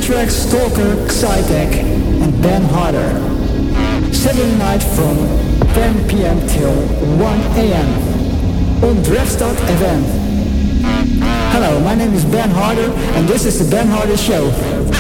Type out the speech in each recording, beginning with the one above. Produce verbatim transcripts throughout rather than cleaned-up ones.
Anthrax, Stalker, Psytech and Ben Harder. Saturday night from ten p.m. till one a.m. on Drefstad F M. Hello, my name is Ben Harder and this is the Ben Harder Show.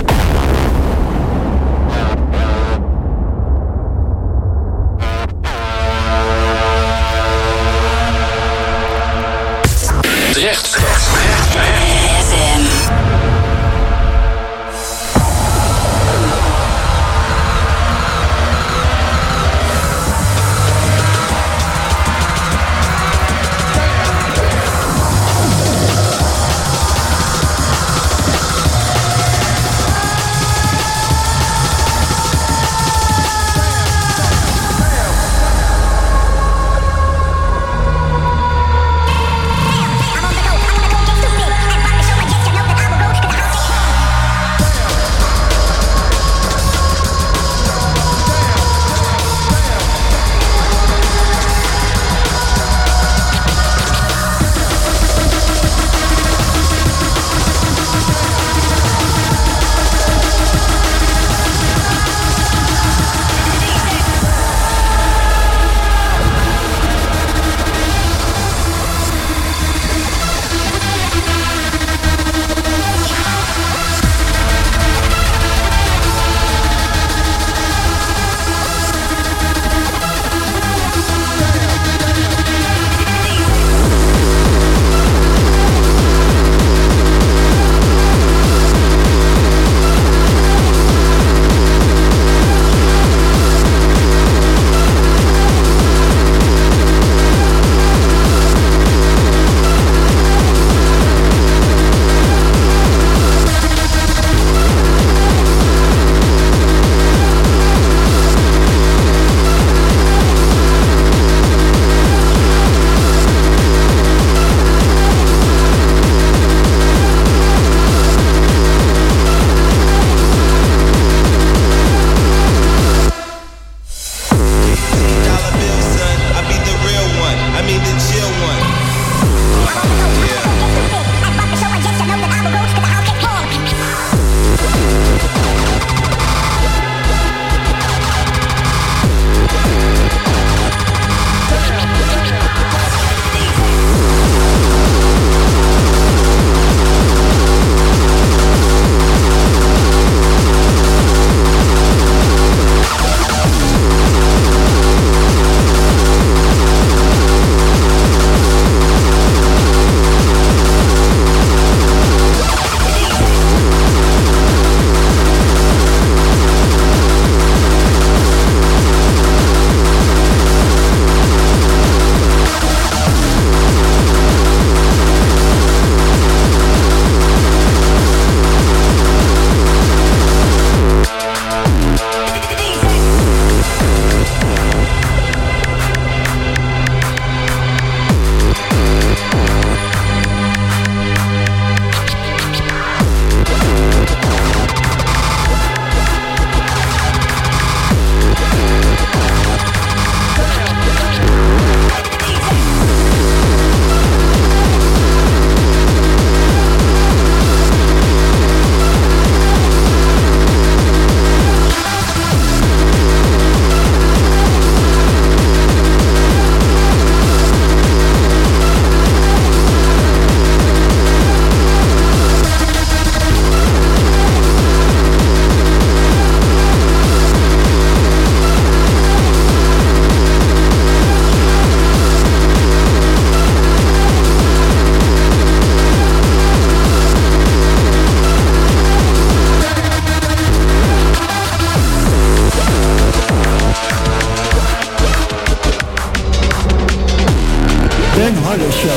Ben Harder Show.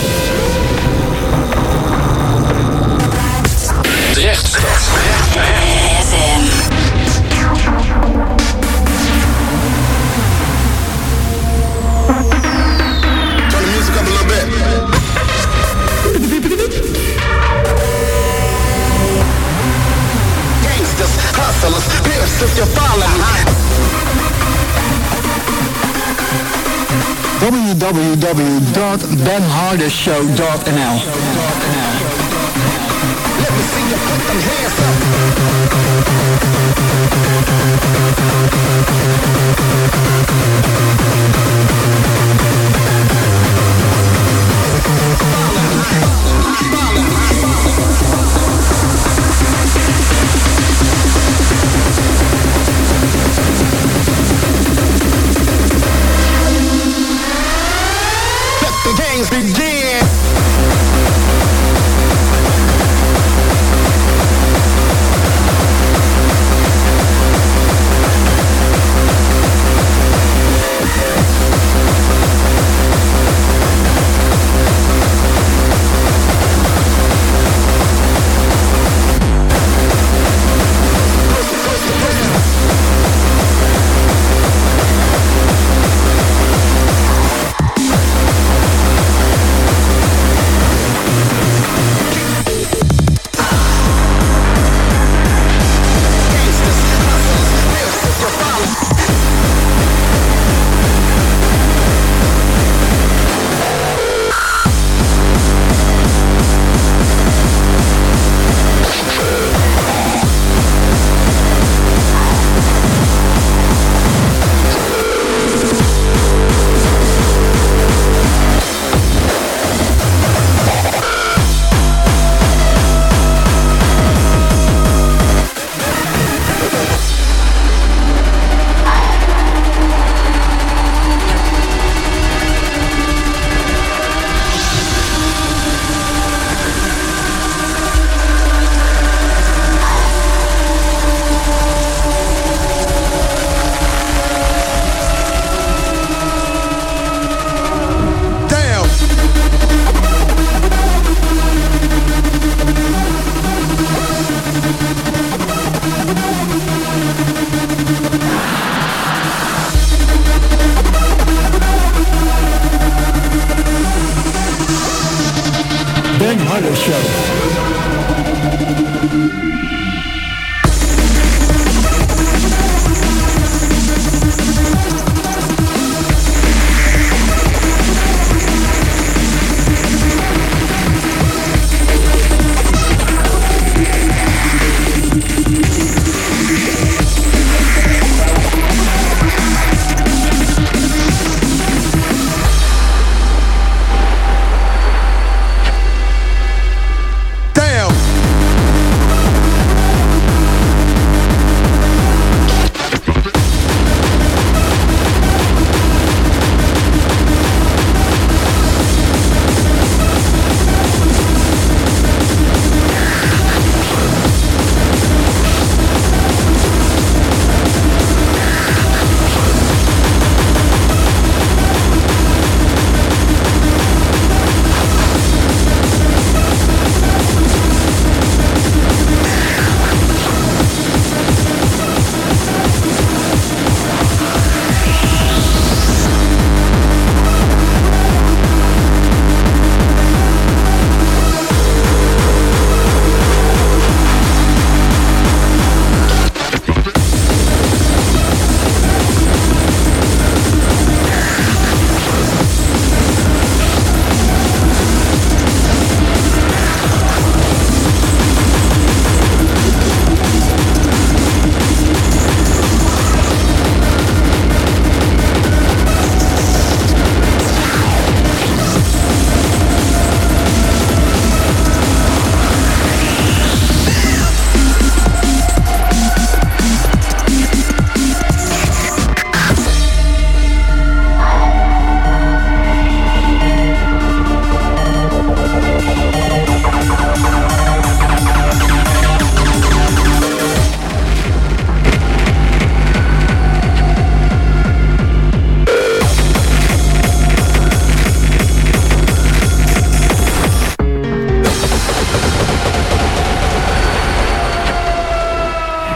Drefstad F M. Turn the music up a little bit. Gangsters, hustlers, pimps, if you follow me. w w w dot ben harder show dot n l Let me see you put them hands up.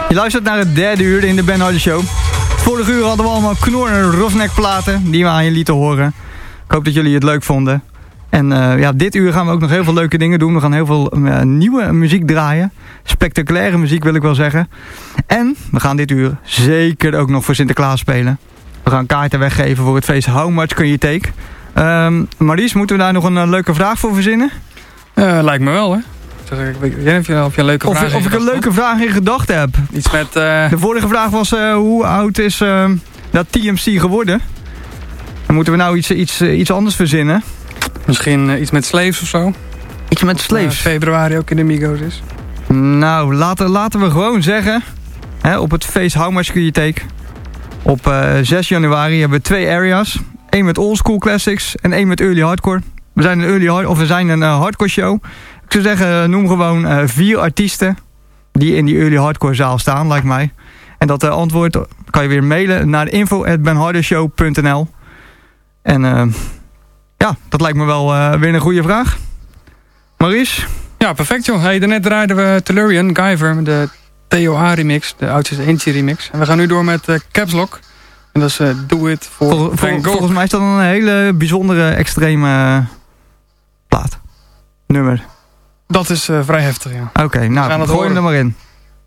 Je luistert naar het derde uur in de Ben Hardy Show. Vorige uur hadden we allemaal Knor en Rosnek platen die we aan je lieten horen. Ik hoop dat jullie het leuk vonden. En uh, ja, dit uur gaan we ook nog heel veel leuke dingen doen. We gaan heel veel uh, nieuwe muziek draaien. Spectaculaire muziek wil ik wel zeggen. En we gaan dit uur zeker ook nog voor Sinterklaas spelen. We gaan kaarten weggeven voor het feest How Much Can You Take. Um, Maries, moeten we daar nog een uh, leuke vraag voor verzinnen? Uh, lijkt me wel, hè. Ik weet niet of je, of je een leuke of, vraag Of ik een leuke vraag in gedachten heb. Iets met... Uh... De vorige vraag was uh, hoe oud is uh, dat T M C geworden? Dan moeten we nou iets, iets, uh, iets anders verzinnen. Misschien uh, iets met Slaves of zo? Iets met Slaves? Uh, februari ook in de Migos is. Nou, laten, laten we gewoon zeggen... Hè, op het feest How Much Can You Take... Op uh, zes januari hebben we twee areas. Eén met old school classics en één met early hardcore. We zijn een, early hard, of we zijn een uh, hardcore show. Ik zou zeggen, noem gewoon uh, vier artiesten... die in die early hardcore zaal staan, lijkt mij. En dat uh, antwoord kan je weer mailen naar info at benhardershow punt n l. En uh, ja, dat lijkt me wel uh, weer een goede vraag. Maurice? Ja, perfect joh. Hey, daarnet draaiden we Tellurian, Guyver, de T O A remix, de oudste Inchi remix. En we gaan nu door met uh, Caps Lock. En dat is uh, Do It voor Vol, vol, Volgens mij is dat een hele bijzondere, extreme uh, plaat. Nummer. Dat is uh, vrij heftig, ja. Oké, okay, nou, gooi hem er maar in.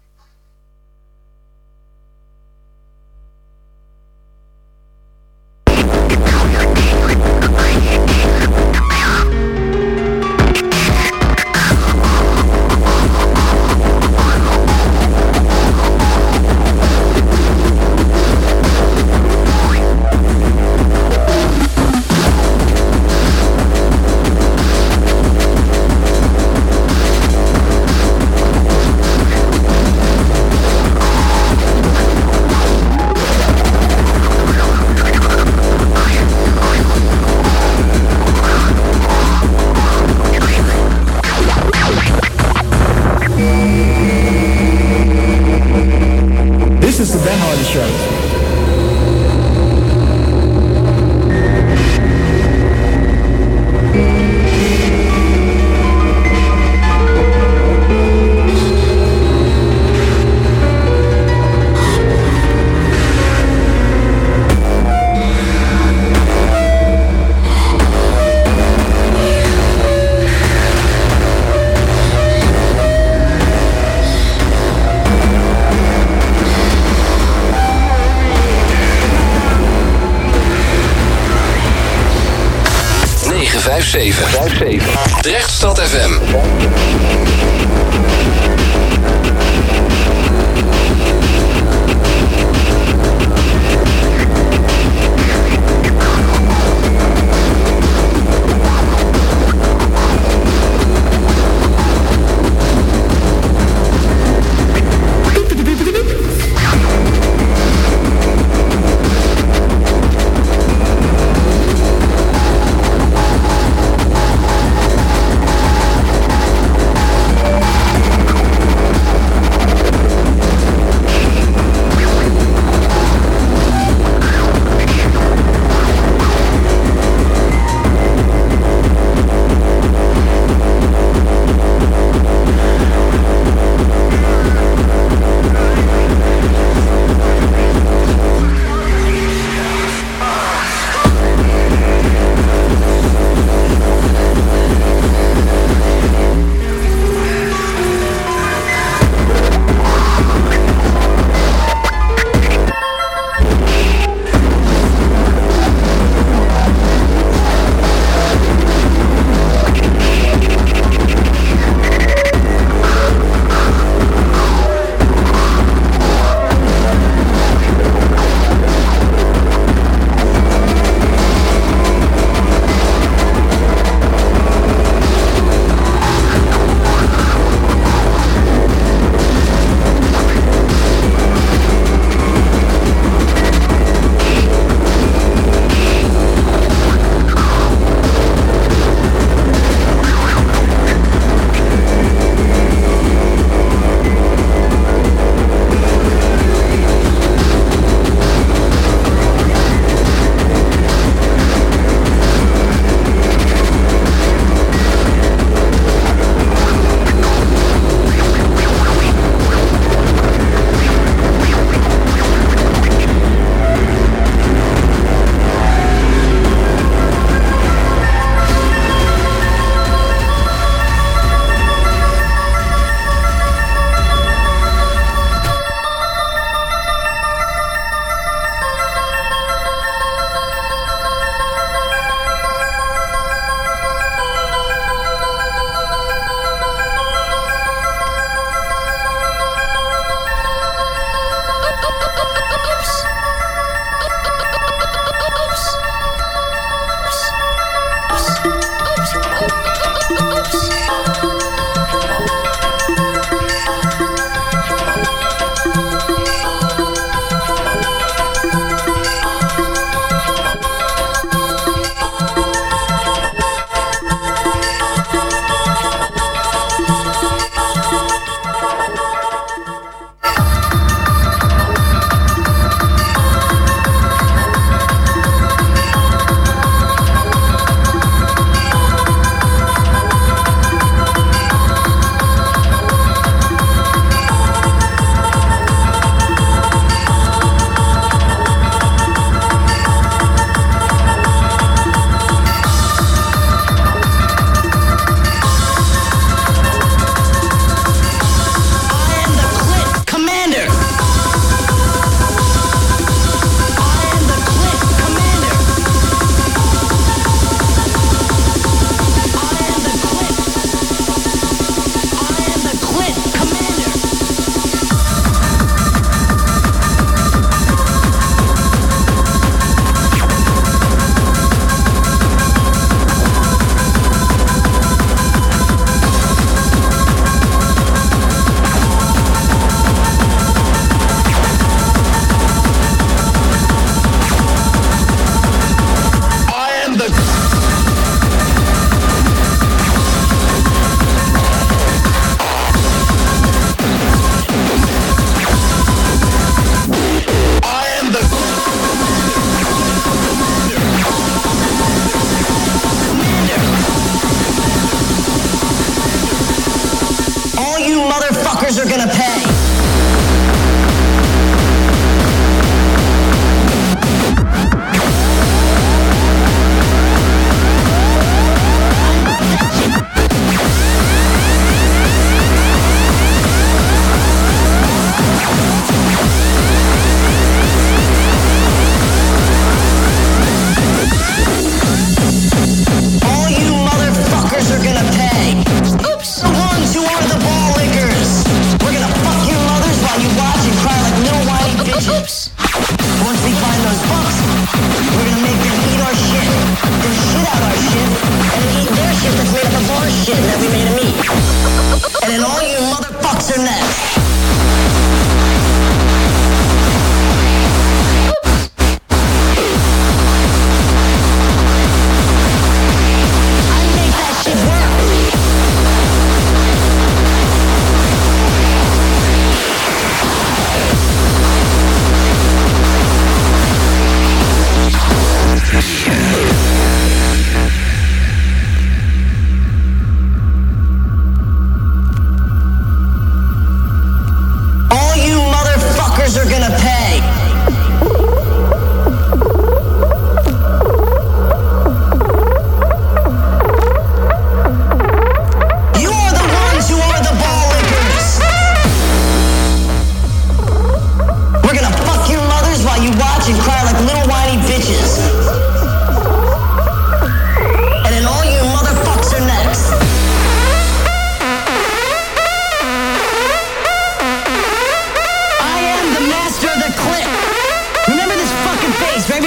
vijf zeven. Drechtstad F M.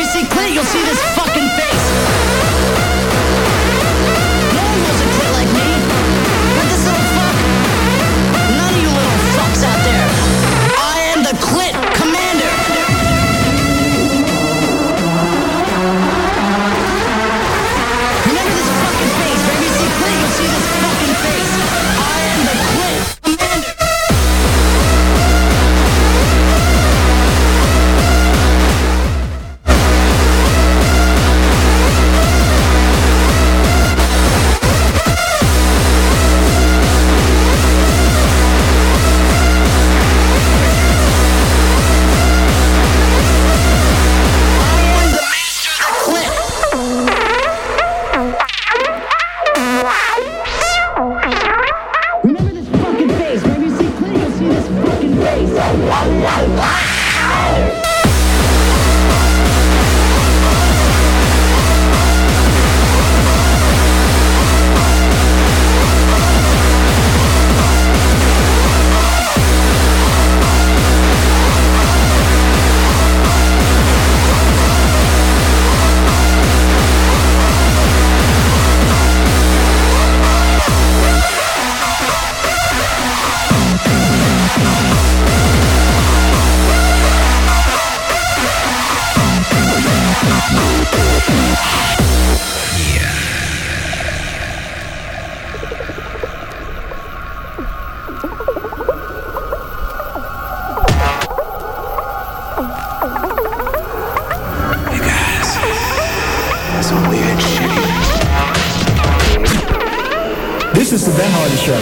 you see clit, you'll see this fucking face. No one knows a clit like me. But this little fuck, none of you little fucks out there. I am the Clit Commander. Remember this fucking face. Whenever you see clit, you'll see this fucking face. I am the Clit Commander. This is the Ben Hardy Show.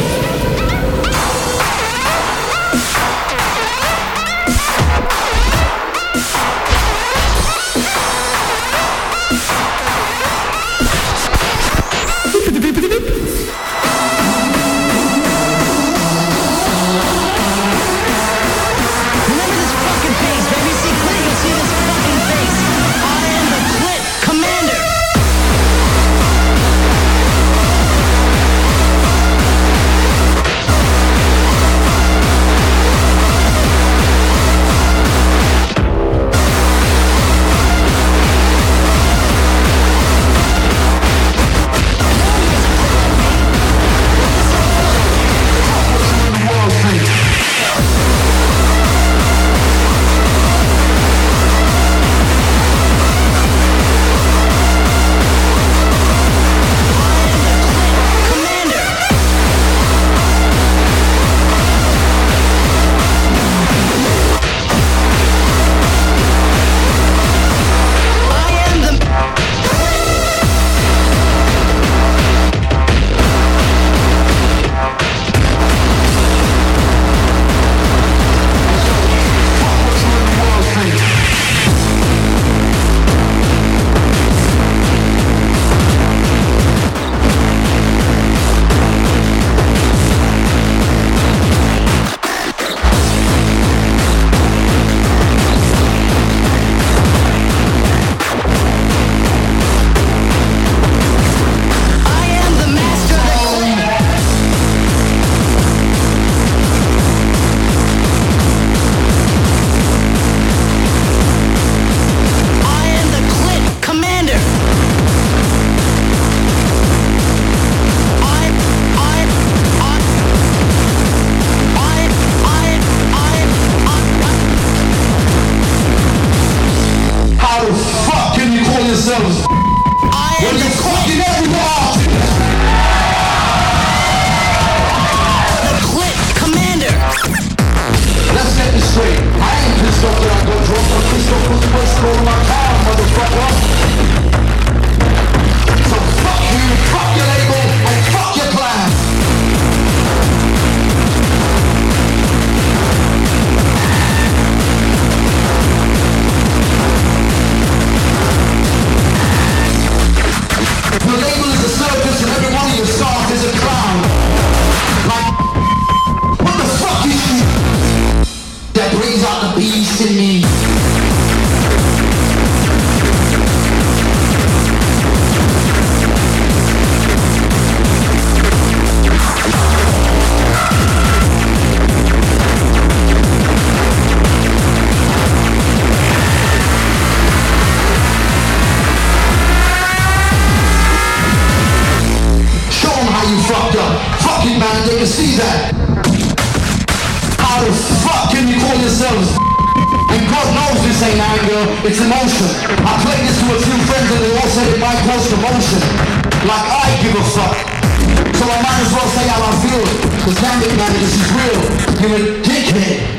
yourselves. And God knows this ain't anger, it's emotion. I played this to a few friends and they all said it might cause commotion. Like I give a fuck. So I might as well say how I feel. Cause damn it man, this is real. You're a dickhead.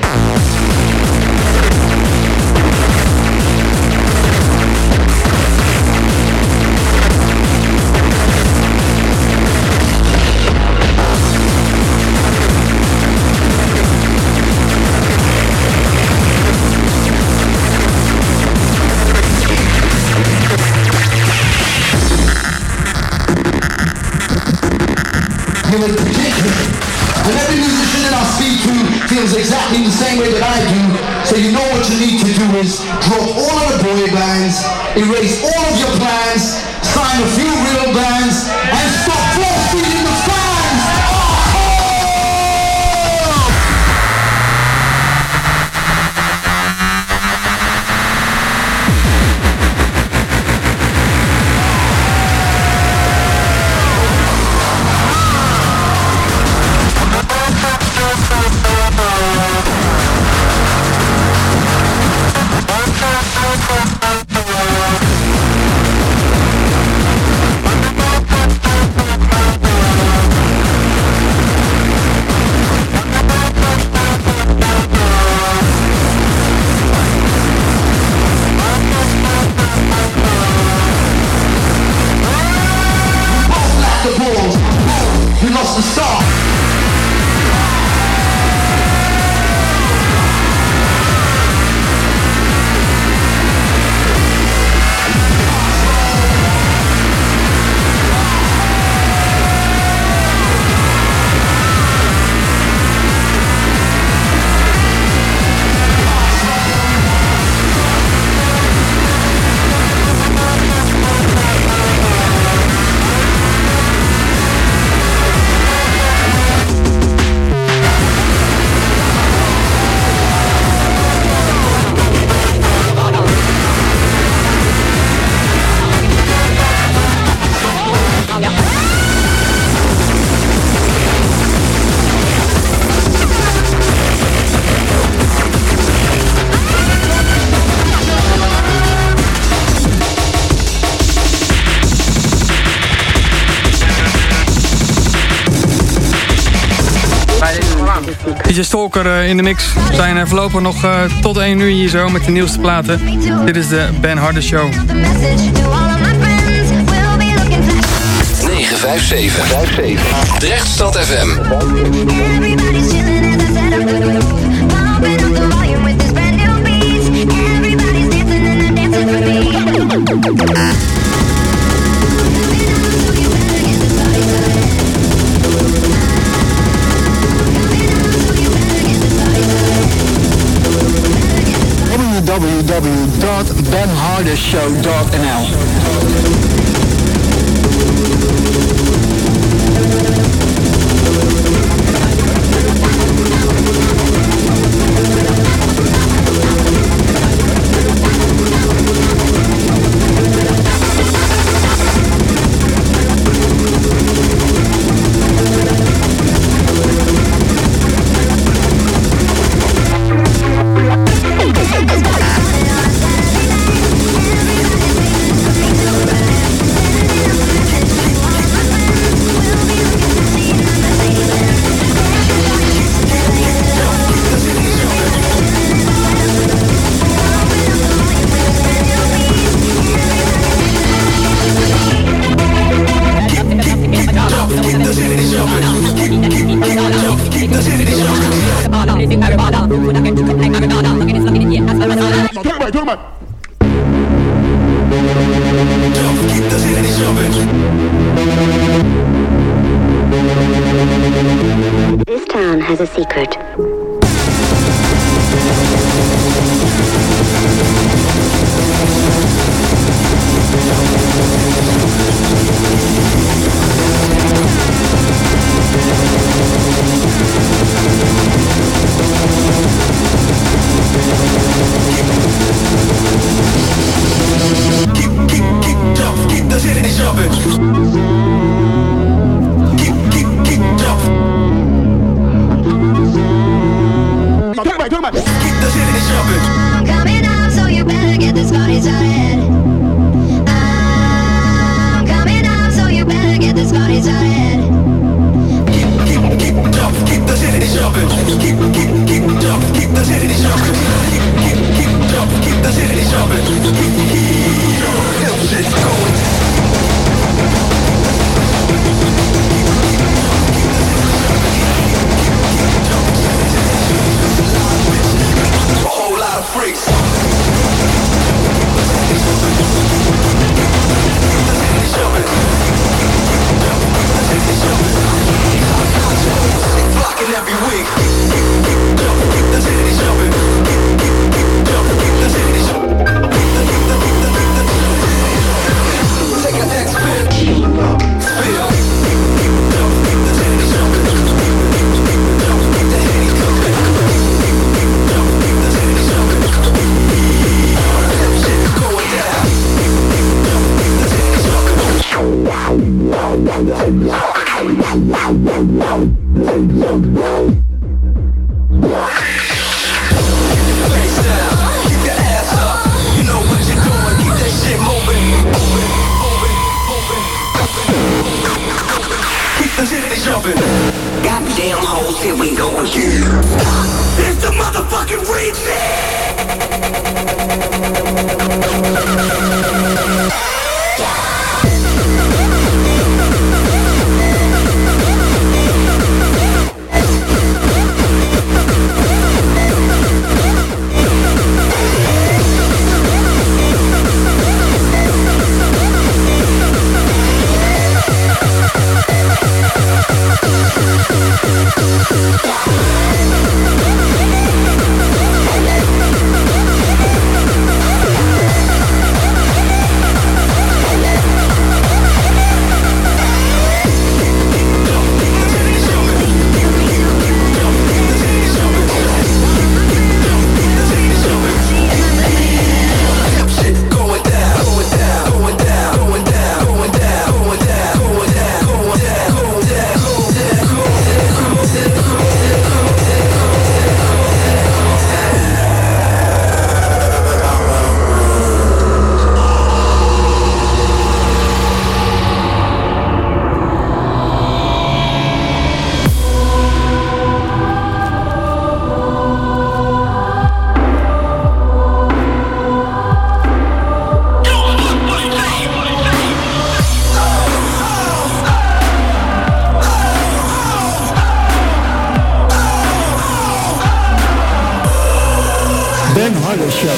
And every musician that I speak to feels exactly the same way that I do. So you know what you need to do is drop all of the boy bands, erase all of your plans, sign a few real bands, and stop force feeding the fans. Oh! The star. D J Stalker uh, in de mix. We zijn uh, voorlopig nog uh, tot één uur hier zo met de nieuwste platen. Dit is de Ben Harder Show. negen vijf zeven. Drechtstad F M. w w w dot ben harder show dot n l This town has a secret. keep the city jumping. I'm coming up, so you better get this party started. I'm coming up, so you better get this party started. Keep, keep, keep, jump, keep the city jumping. Keep, keep, keep, jump, keep the city jumping. Keep, keep, keep, jump, keep the city jumping. Keep, keep, keep, jump, shit's going. A whole lot of freaks. Flocking every week. Jump, keep the city jumping. Jump, keep the city jumping. Take a next spin. Spill. Jump, keep the city jumping. Jump, keep the heady coming. Jump, keep the city jumping. That shit is going down. Jump, keep the city jumping. Face down, keep your ass up. You know what you're doing, keep that shit moving. Moving, moving, moving. Keep the city jumping. Goddamn hoes, here we go again. It's the motherfucking remix. Ben Harder Show.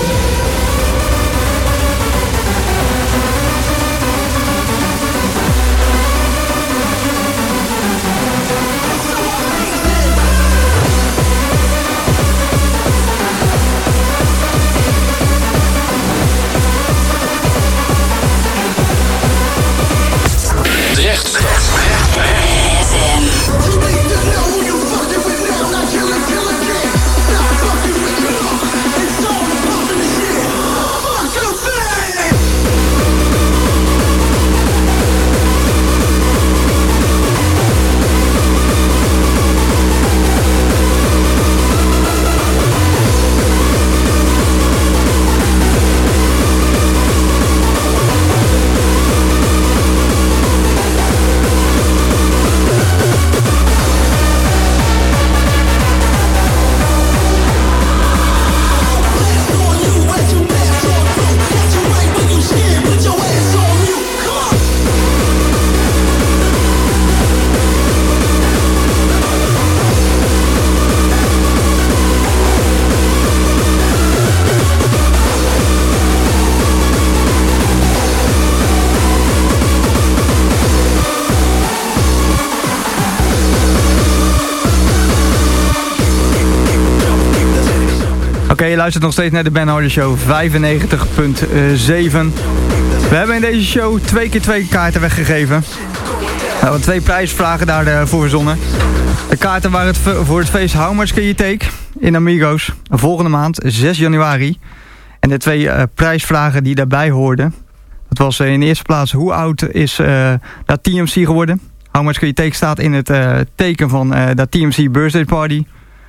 Oké, je luistert nog steeds naar de Ben Harder Show vijfennegentig punt zeven. We hebben in deze show twee keer twee kaarten weggegeven. We hebben twee prijsvragen daarvoor verzonnen. De kaarten waren het voor het feest How Much Can You Take in Amigos. Volgende maand, zes januari. En de twee uh, prijsvragen die daarbij hoorden. Dat was uh, in de eerste plaats, hoe oud is uh, dat T M C geworden? How Much Can You Take staat in het uh, teken van uh, dat T M C Birthday Party.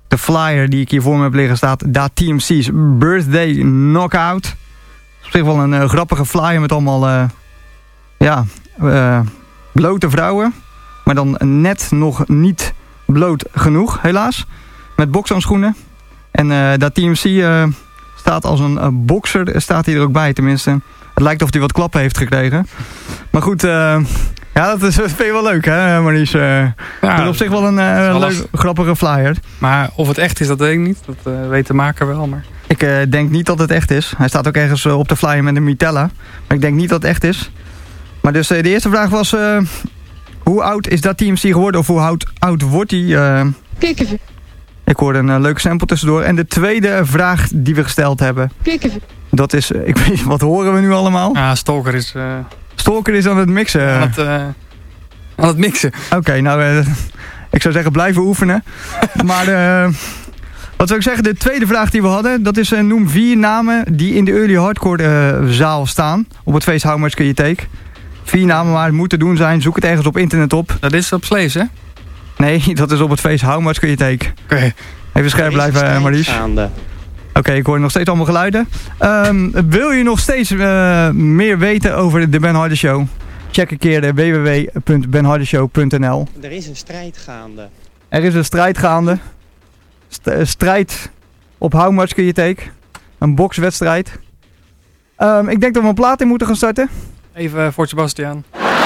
de flyer die ik hier voor me heb liggen staat Da T M C's Birthday Knockout. Op zich wel een uh, grappige flyer met allemaal uh, ja, uh, blote vrouwen. Maar dan net nog niet bloot genoeg, helaas. Met bokshandschoenen. En uh, Da T M C uh, staat als een uh, bokser, staat hij er ook bij tenminste. Het lijkt of hij wat klappen heeft gekregen. Maar goed, uh, ja, dat, is, dat vind je wel leuk, hè, Maurice? Uh, ja, dat is op zich wel een uh, leuk, grappige flyer. Maar of het echt is, dat weet ik niet. Dat uh, weet de maker wel, maar... Ik uh, denk niet dat het echt is. Hij staat ook ergens uh, op de flyer met een Mitella. Maar ik denk niet dat het echt is. Maar dus uh, de eerste vraag was... Uh, hoe oud is Da T M C geworden? Of hoe oud, oud wordt hij? Uh, Kikkerven. Ik hoorde een uh, leuke sample tussendoor. En de tweede vraag die we gesteld hebben... Kikkerven. Dat is... Uh, ik weet, wat horen we nu allemaal? Ja, Stalker is... Uh... Stalker is aan het mixen. Aan het, uh, aan het mixen. Oké, okay, nou... Uh, ik zou zeggen, blijven oefenen. Maar... Uh, wat zou ik zeggen, de tweede vraag die we hadden, dat is uh, noem vier namen die in de early hardcore uh, zaal staan. Op het feest How Much Can You Take. Vier namen waar het moet te doen zijn, zoek het ergens op internet op. Dat is op Slees, hè? Nee, dat is op het feest How Much Can You Take. Oké. Okay. Even scherp blijven, uh, Maurice. Oké, okay, ik hoor nog steeds allemaal geluiden. Um, wil je nog steeds uh, meer weten over de Ben Harder Show? Check een keer de w w w punt ben harder show punt n l. Er is een strijd gaande. Er is een strijd gaande. St- strijd op How Much Can You Take. Een bokswedstrijd. Um, ik denk dat we een plaat in moeten gaan starten. Even voor Sebastiaan.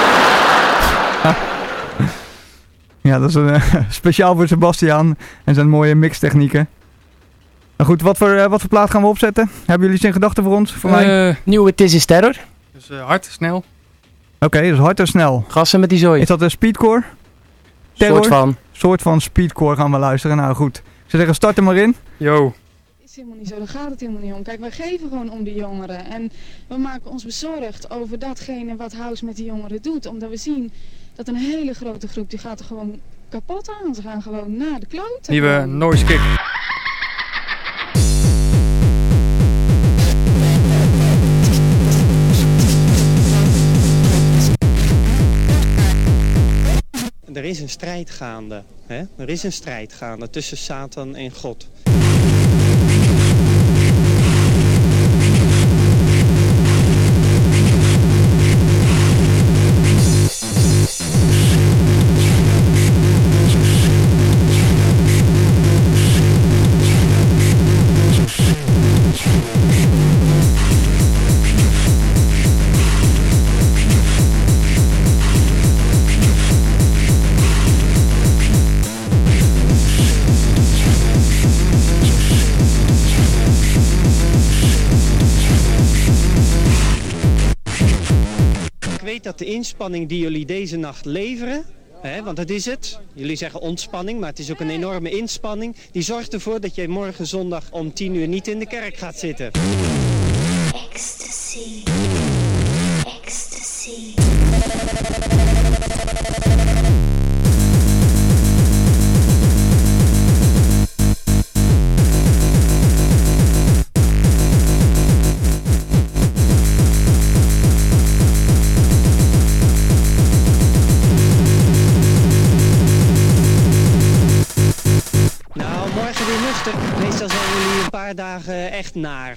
Ja, dat is een, uh, speciaal voor Sebastiaan en zijn mooie mixtechnieken. Nou goed, wat voor, uh, wat voor plaat gaan we opzetten? Hebben jullie iets in gedachten voor ons? Voor uh, mij? Nieuwe This Is Terror. Dus uh, hard, snel. Oké, okay, dus hard en snel. Gassen met die zooi. Is dat een speedcore? Terror? Soort van. Soort van speedcore gaan we luisteren. Nou goed. Ik zou zeggen, start er maar in. Yo. Het is helemaal niet zo, daar gaat het helemaal niet om. Kijk, wij geven gewoon om de jongeren. En we maken ons bezorgd over datgene wat House met die jongeren doet. Omdat we zien dat een hele grote groep, die gaat er gewoon kapot aan. Ze gaan gewoon naar de kloten. Nieuwe noise kick. Er is een strijd gaande. Hè? Er is een strijd gaande tussen Satan en God. Ik weet dat de inspanning die jullie deze nacht leveren, hè, want dat is het, jullie zeggen ontspanning, maar het is ook een enorme inspanning, die zorgt ervoor dat jij morgen zondag om tien uur niet in de kerk gaat zitten. Ecstasy. Ecstasy. Meestal zijn jullie een paar dagen echt naar.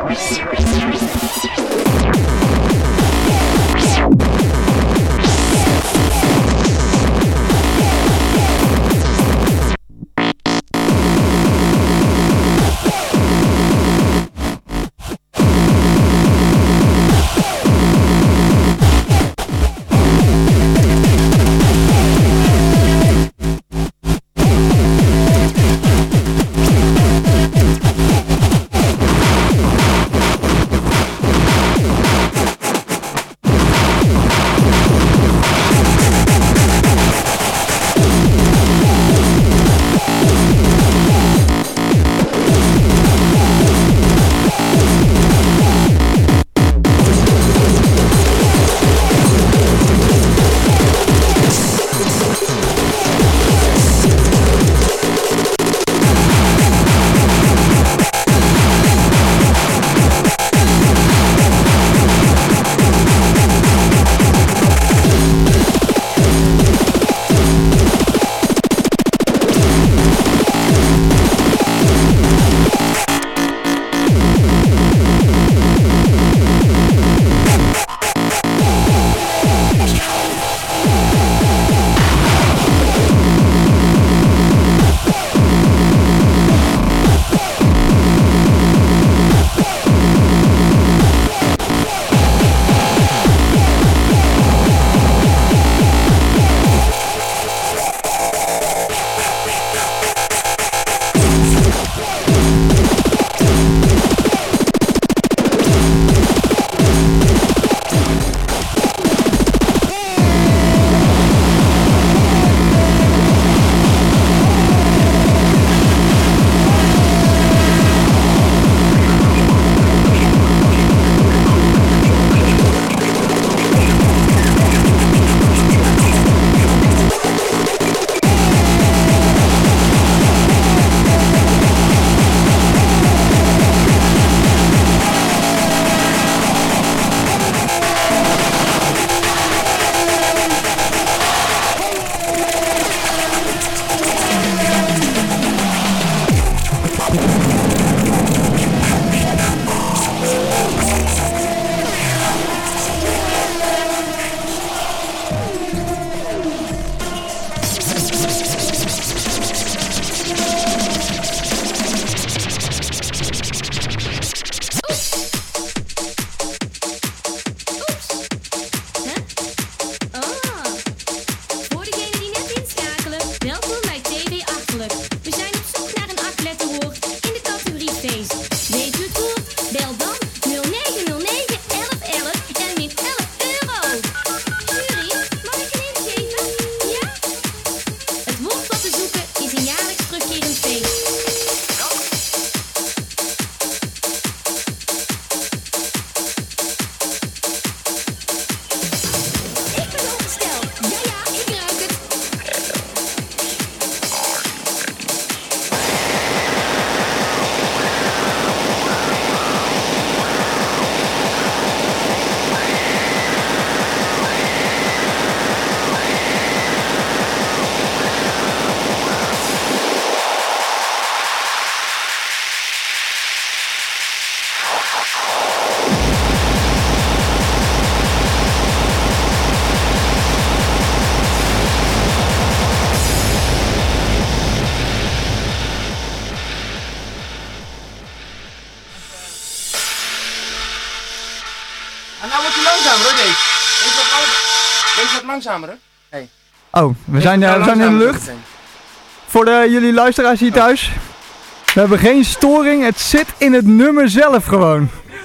Deze wat langzamer, hè? Hey. Oh, we zijn, uh, we zijn in de lucht. Voor de, jullie luisteraars hier thuis. We hebben geen storing, het zit in het nummer zelf gewoon.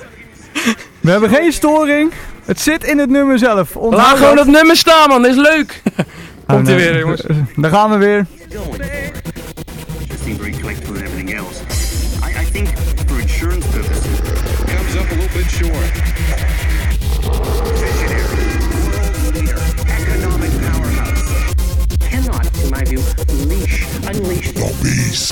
We hebben geen storing, het zit in het nummer zelf. Onthoud Laat gewoon dat nummer staan, man, dat is leuk. Komt ie weer, jongens. Daar gaan we weer. I think for insurance purposes, comes up a little bit short. Visionary, world leader, economic powerhouse. Cannot, in my view, unleash, unleash the beast.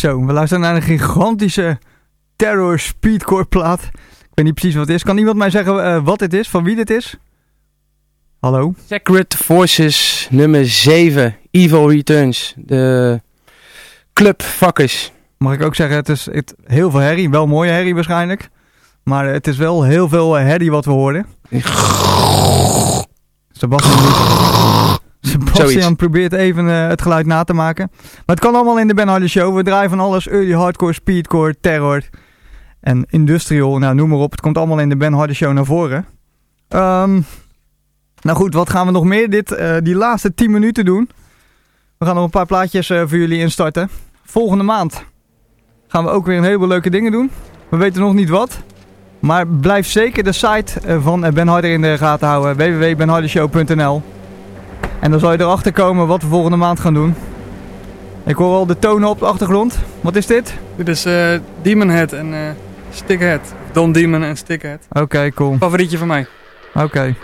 Zo, we luisteren naar een gigantische terror speedcore plaat. Ik weet niet precies wat het is. Kan iemand mij zeggen uh, wat dit is, van wie dit is? Hallo? Sacred Forces nummer zeven, Evil Returns. De clubfuckers. Mag ik ook zeggen, het is het, heel veel herrie. Wel mooie herrie waarschijnlijk. Maar het is wel heel veel herrie wat we horen. Sebastian, Sebastian probeert even uh, het geluid na te maken. Maar het kan allemaal in de Ben Harder Show. We draaien van alles. Early hardcore, speedcore, terror en industrial. Nou, noem maar op. Het komt allemaal in de Ben Harder Show naar voren. Um, nou goed, wat gaan we nog meer dit, uh, die laatste tien minuten doen? We gaan nog een paar plaatjes uh, voor jullie instarten. Volgende maand gaan we ook weer een heleboel leuke dingen doen. We weten nog niet wat. Maar blijf zeker de site van Ben Harder in de gaten houden. w w w punt ben harder show punt n l. En dan zal je erachter komen wat we volgende maand gaan doen. Ik hoor al de tonen op de achtergrond. Wat is dit? Dit is uh, Demon Head en uh, Stickhead. Don Demon en Stickhead. Oké, okay, cool. Favorietje van mij. Oké. Okay.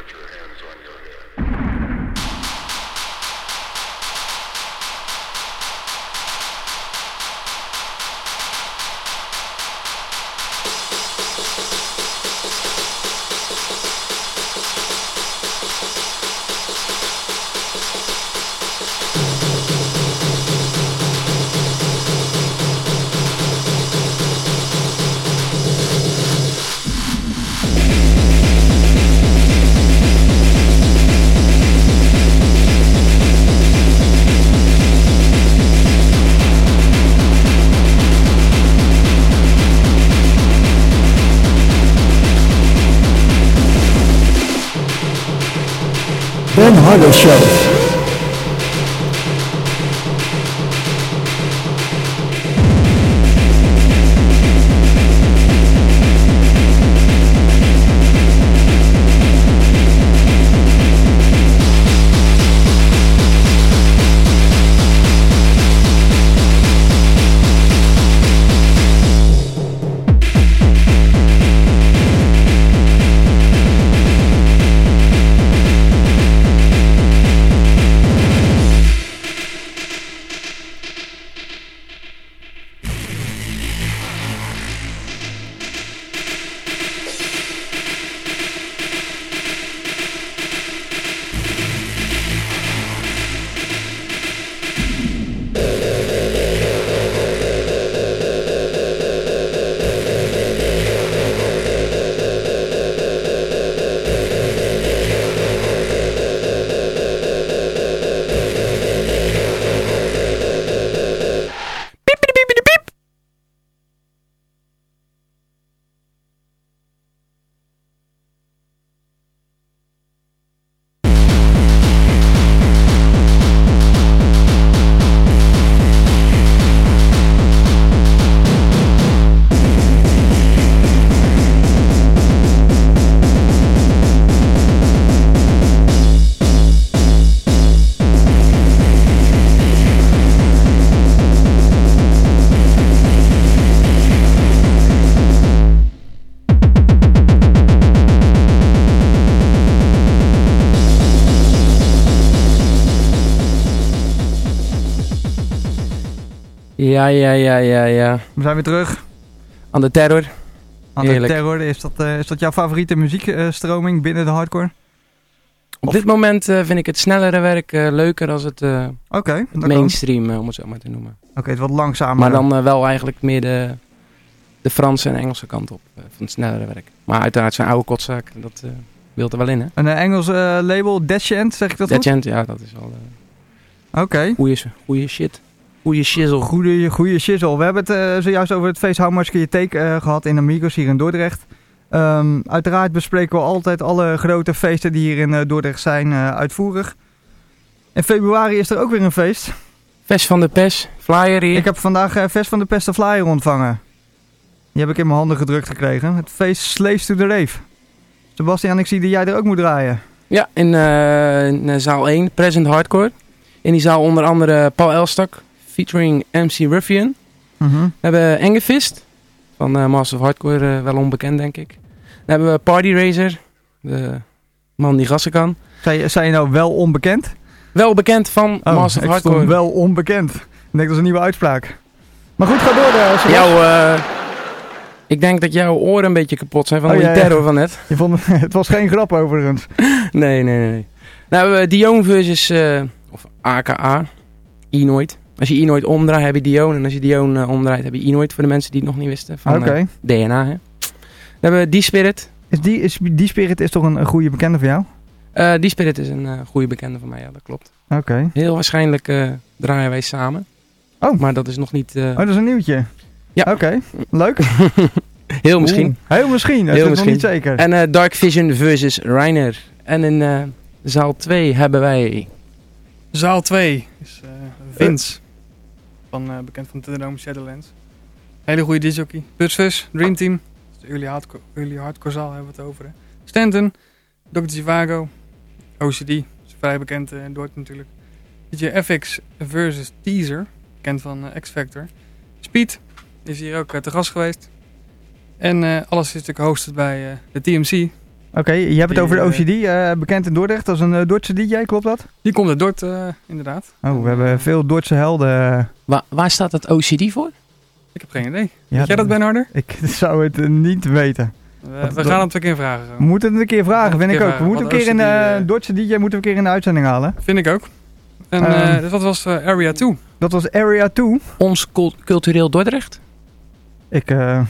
Ben Harder Show. Ja, ja, ja, ja, ja. We zijn weer terug. Aan de terror. Aan de terror. Is dat, uh, is dat jouw favoriete muziekstroming uh, binnen de hardcore? Op of? dit moment uh, vind ik het snellere werk uh, leuker als het, uh, okay, het mainstream, uh, om het zo maar te noemen. Oké, okay, het wat langzamer. Maar dan uh, wel eigenlijk meer de, de Franse en Engelse kant op uh, van het snellere werk. Maar uiteraard zijn oude kotzaak, dat uh, wilt er wel in, hè? Een uh, Engels uh, label, Deadchant, zeg ik dat goed? Deadchant, ja, dat is wel... Uh, Oké. Okay. Goeie, goeie shit. Goeie shizzle. Goeie, goeie shizzle. We hebben het uh, zojuist over het feest How Much Can You Take uh, gehad in Amigos hier in Dordrecht. Um, uiteraard bespreken we altijd alle grote feesten die hier in uh, Dordrecht zijn uh, uitvoerig. In februari is er ook weer een feest. Fest van de Pest, flyer hier. Ik heb vandaag uh, Fest van de Pest de flyer ontvangen. Die heb ik in mijn handen gedrukt gekregen. Het feest Slaves to the Rave. Sebastian, ik zie dat jij er ook moet draaien. Ja, in, uh, in uh, zaal één, Present Hardcore. In die zaal onder andere Paul Elstak, featuring M C Ruffian. Mm-hmm. We hebben Engefist, van uh, Master of Hardcore, uh, wel onbekend denk ik. Dan hebben we Party Razer, de man die gassen kan. Zijn, zijn je nou wel onbekend? Wel bekend van oh, Master of Hardcore. Ik vond wel onbekend. Ik denk dat is een nieuwe uitspraak. Maar goed, ga door, uh, Sebas. Jouw, uh, ik denk dat jouw oren een beetje kapot zijn van oh, die ja, terror van net. Je vond, het was geen grap overigens. nee, nee, nee. Nou, uh, Dione versus, uh, of A K A, Enoid. Als je Enoid omdraait, heb je Dione. En als je Dione uh, omdraait, heb je Enoid. Voor de mensen die het nog niet wisten. Van okay. uh, D N A, hè. Dan hebben we D-Spirit. Is die, is, die Spirit is toch een, een goede bekende van jou? Uh, D-Spirit is een uh, goede bekende van mij, ja, dat klopt. Oké. Okay. Heel waarschijnlijk uh, draaien wij samen. Oh. Maar dat is nog niet... Uh... Oh, dat is een nieuwtje? Ja. Oké, okay. Leuk. Heel misschien. Oeh, heel misschien, dat Heel is misschien. Nog niet zeker. En uh, Dark Vision versus Reiner. En in uh, zaal twee hebben wij... Zaal twee is uh, Vince. Uh. Van, uh, bekend van Thunderdome Shadowlands. Hele goede discjockey. Butzfus, Dream Team. De early hardcore, early hardcore zaal hebben we het over. Hè. Stanton, dokter Zhivago, O C D. Is vrij bekend uh, in Dordt natuurlijk. D J F X versus Teaser. Bekend van uh, X-Factor. Speed is hier ook uh, te gast geweest. En uh, alles is natuurlijk hosted bij uh, de T M C. Oké, okay, je hebt het over de O C D, uh, bekend in Dordrecht. Dat is een uh, Dordtse D J, klopt dat? Die komt uit Dordt, uh, inderdaad. Oh, we hebben veel Dordtse helden. Waar, waar staat het O C D voor? Ik heb geen idee. Ja, weet jij dat, Ben Harder? Ik zou het uh, niet weten. We, we gaan het een keer vragen. We moeten het een keer vragen, vind ik ook. We moeten een keer in de uh, Dordtse D J moeten we een keer in de uitzending halen. Vind ik ook. En uh, um, dat was uh, Area twee. Dat was Area twee. Ons cultureel Dordrecht? Ik, uh...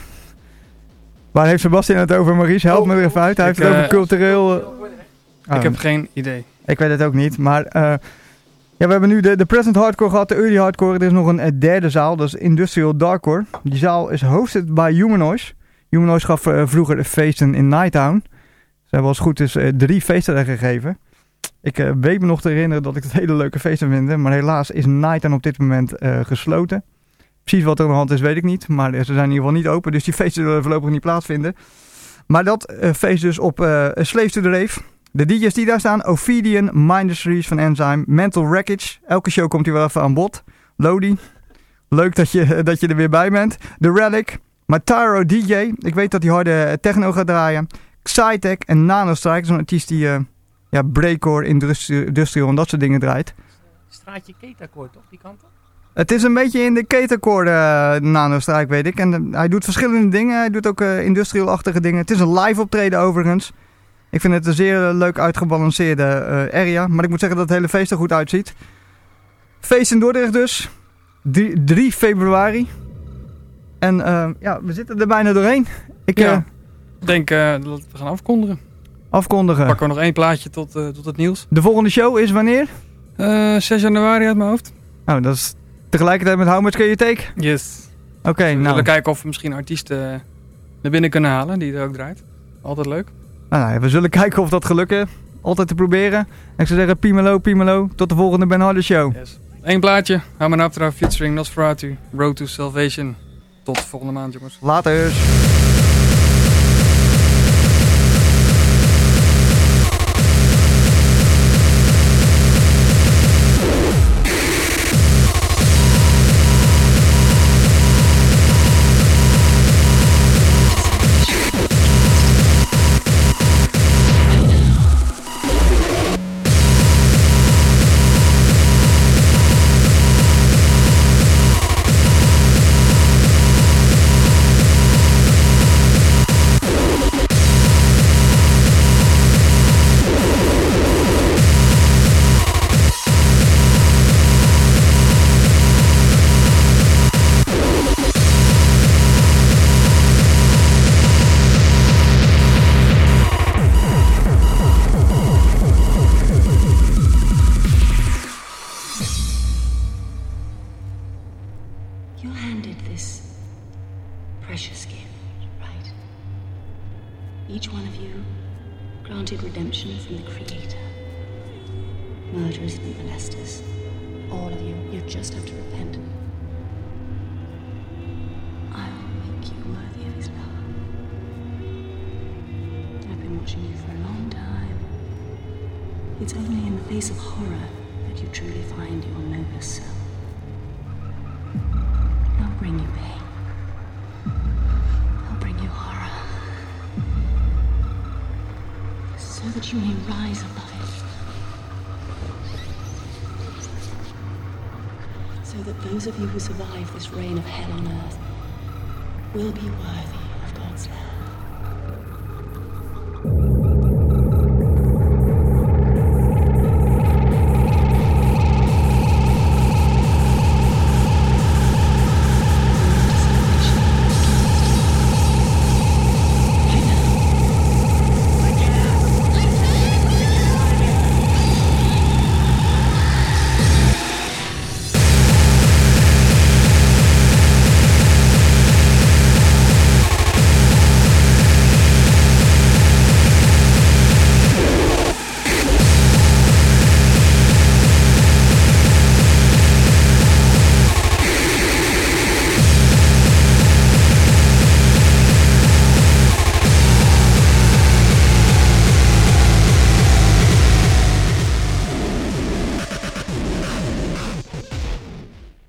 Waar heeft Sebastian het over, Maurice? Help oh, me er even uit. Hij ik, heeft het uh, over cultureel... Uh... Oh. Ik heb geen idee. Ik weet het ook niet, maar... Uh... Ja, we hebben nu de, de present hardcore gehad, de early hardcore. Er is nog een, een derde zaal, dat is Industrial Darkcore. Die zaal is hosted bij Humanoids. Humanoids gaf uh, vroeger feesten in Nighttown. Ze hebben als goed is uh, drie feesten er gegeven. Ik uh, weet me nog te herinneren dat ik het hele leuke feesten vind. Maar helaas is Nighttown op dit moment uh, gesloten. Precies wat er aan de hand is, weet ik niet. Maar ze zijn in ieder geval niet open, dus die feesten zullen voorlopig niet plaatsvinden. Maar dat uh, feest dus op uh, Slaves to the Rave. De D J's die daar staan, Ophidian, Mindustries van Enzyme, Mental Wreckage. Elke show komt hij wel even aan bod. Lodi, leuk dat je, dat je er weer bij bent. The Relic, Mataro D J, ik weet dat hij harde techno gaat draaien. Xytech en Nanostrike, zo'n artiest die uh, ja, breakcore, industrial en dat soort dingen draait. Straatje Ketakoor toch, die kant op? Het is een beetje in de Ketakoor uh, Nanostrike, weet ik. En uh, hij doet verschillende dingen, hij doet ook uh, industrial-achtige dingen. Het is een live optreden overigens. Ik vind het een zeer leuk uitgebalanceerde uh, area. Maar ik moet zeggen dat het hele feest er goed uitziet. Feest in Dordrecht dus. drie februari. En uh, ja, we zitten er bijna doorheen. Ik ja, uh, denk uh, dat we gaan afkondigen. Afkondigen. Pakken we nog één plaatje tot, uh, tot het nieuws. De volgende show is wanneer? Uh, zes januari uit mijn hoofd. Oh, dat is tegelijkertijd met How Much Can You Take? Yes. Oké, okay, we nou. willen kijken of we misschien artiesten naar binnen kunnen halen die er ook draait. Altijd leuk. Nou, nou, we zullen kijken of dat gelukken. Altijd te proberen. En ik zou zeggen, Pimelo, Pimelo. Tot de volgende Ben Harder Show. Yes. Eén plaatje. Hamanaptra featuring Nosferatu. Road to Salvation. Tot volgende maand, jongens. Later. So that that those of you who survive this reign of hell on earth will be worthy